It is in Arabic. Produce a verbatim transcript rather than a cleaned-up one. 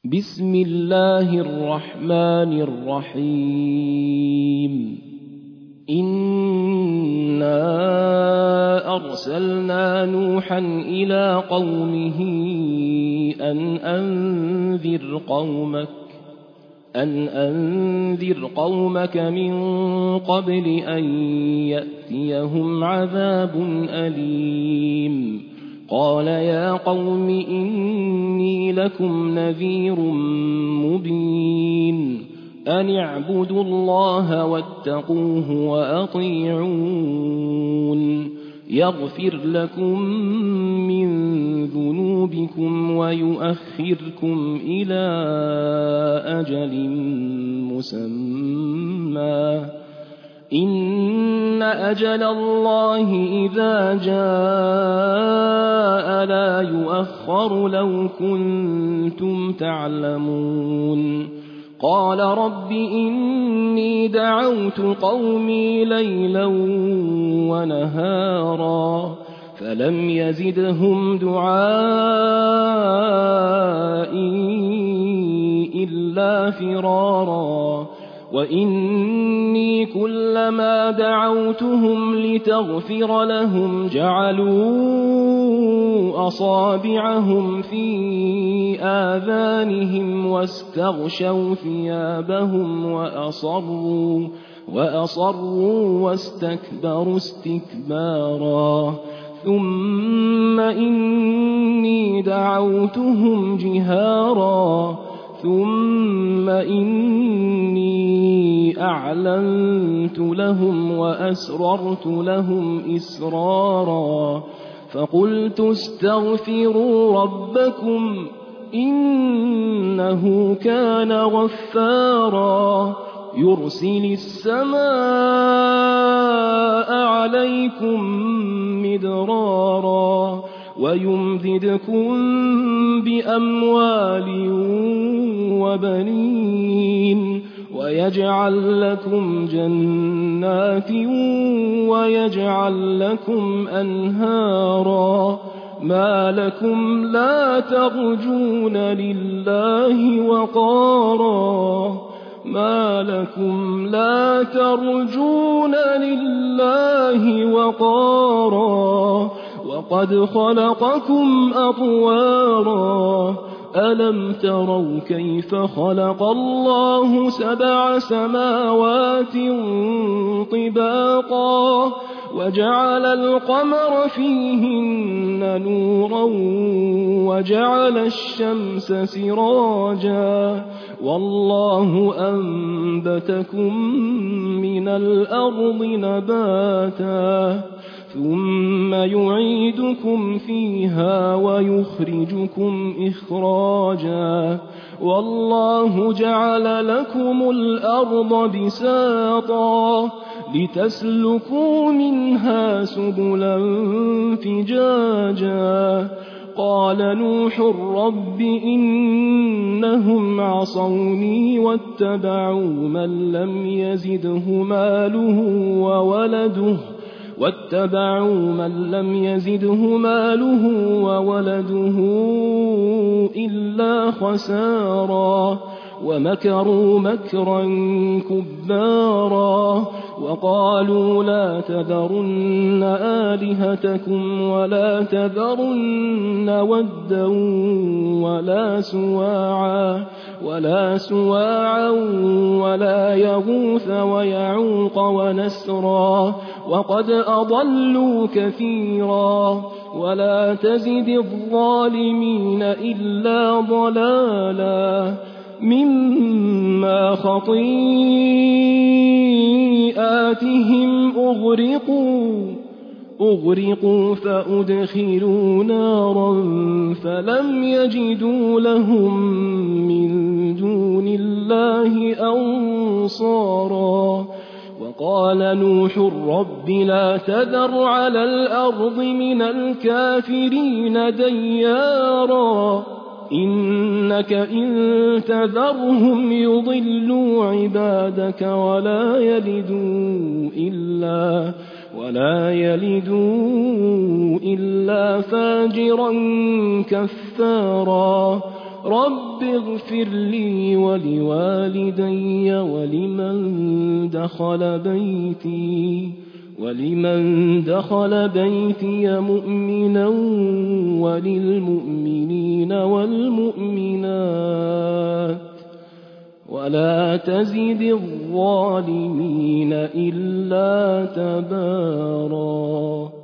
بسم الله الرحمن الرحيم إنا أرسلنا نوحا إلى قومه أن أنذر قومك أن أنذر قومك من قبل أن يأتيهم عذاب أليم قال يا قوم إني لكم نذير مبين أن اعبدوا الله واتقوه وأطيعون يغفر لكم من ذنوبكم ويؤخركم إلى أجل مسمى إن أجل الله إذا جاء لا يؤخر لو كنتم تعلمون قال رب إني دعوت قومي ليلا ونهارا فلم يزدهم دعائي إلا فرارا وإني كلما دعوتهم لتغفر لهم جعلوا أصابعهم في آذانهم واستغشوا ثيابهم وأصروا, وأصروا واستكبروا استكبارا ثم إني دعوتهم جهارا ثم إني أعلنت لهم وأسررت لهم إسرارا فقلت استغفروا ربكم إنه كان غفارا يرسل السماء عليكم مدرارا ويمددكم بأموال وبنين ويجعل لكم جنات ويجعل لكم أنهارا ما لكم لا ترجون لله وقارا ما لكم لا ترجون لله وقارا وقد خلقكم أطوارا ألم تروا كيف خلق الله سبع سماوات طباقا وجعل القمر فيهن نورا وجعل الشمس سراجا والله أنبتكم من الأرض نباتا ثم يعيدكم فيها ويخرجكم إخراجا والله جعل لكم الأرض بساطا لتسلكوا منها سبلا فجاجا قال نوح رب إنهم عصوني واتبعوا من لم يزده ماله وولده واتبعوا من لم يزده ماله وولده إلا خسارا ومكروا مكرا كبارا وقالوا لا تذرن آلهتكم ولا تذرن ودا ولا سواعا ولا سواعا ولا يغوث ويعوق ونسرا وقد أضلوا كثيرا ولا تزد الظالمين إلا ضلالا مما خطيئاتهم أغرقوا أغرقوا فأدخلوا نارا فلم يجدوا لهم من دون الله أنصارا وقال نوح رب لا تذر على الأرض من الكافرين ديارا إنك إن تذرهم يضلوا عبادك ولا يلدوا إلا ولا يلدوا إلا فاجرا كفارا رب اغفر لي ولوالدي ولمن دخل بيتي ولمن دخل بيتي مؤمنا وللمؤمنين والمؤمنات ولا تزد الظالمين إلا تباراً.